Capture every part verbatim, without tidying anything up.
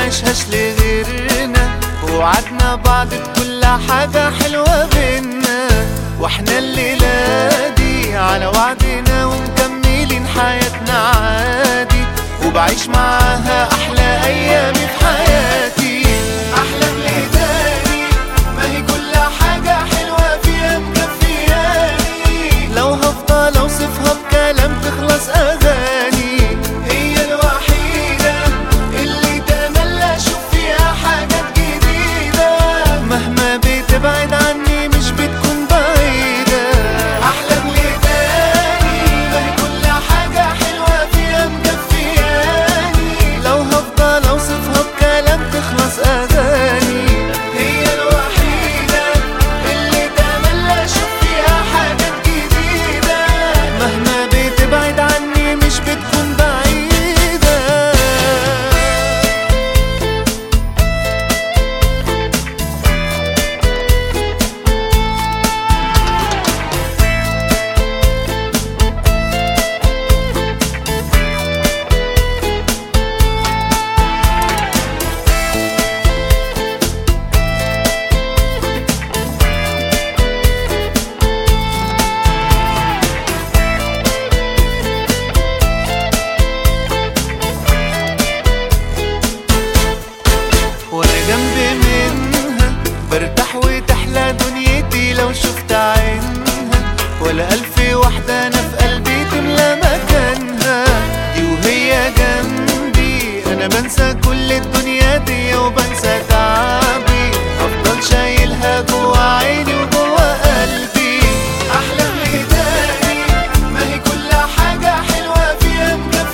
نعيشهاش لغيرنا، ووعدنا بعض بكل حاجة حلوة بينا، واحنا الليلة دي على وعدنا ومكملين حياتنا عادي، وبعيش معاها أحلى أيامي في حياتي. أحلام ليداني ما هي كل حاجة حلوة فيها مكفياني، لو هفضل أوصفها بكلام تخلص أغاني. هي الوحيدة اللي تملى أشوف فيها حاجات جديدة، مهما بتبعد عني مش بتكون بعيدة. أحلام ليداني ما هي كل حاجة حلوة فيها مكفياني، لو هفضل أوصفها بكلام تخلص أغاني. هي الوحيدة اللي تملى أشوف فيها حاجات جديدة، مهما بتبعد عني مش بتكون بعيدة. وانا جنب منها برتاح وتحلى دنيتي لو شفت عينها، ولا ألف واحدة أنا في قلبي تملى مكانها. دي وهي جنبي أنا بنسى كل الدنيا دي وبنسى تعبي، أفضل شايلها جوا عيني وجوا قلبي. أحلام ليداني ما هي كل حاجة حلوة فيها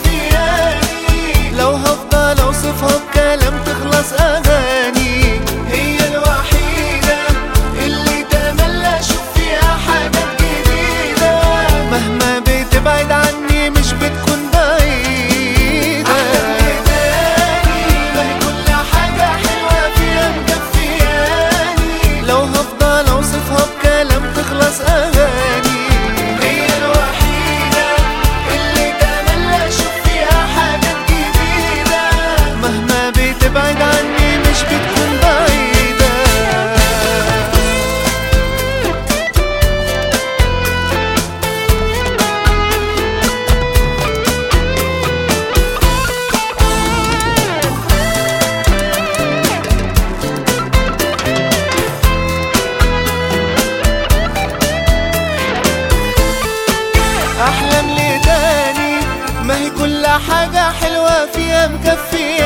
مكفياني، لو هفضل أوصفها بكلام تخلص أغاني. هي الوحيدة اللي تملى أشوف فيها حاجات جديدة، مهما بتبعد عني مش بتكون بعيدة. أحلام ليداني ما هي كل حاجة حلوة فيها مكفياني، لو هفضل أوصفها بكلام تخلص أغاني. هي الوحيدة اللي تملى أشوف فيها حاجات جديدة، مهما بتبعد عني مش بتكون بعيدة. أحلام ليداني ما هي كل حاجة حلوة فيها مكفية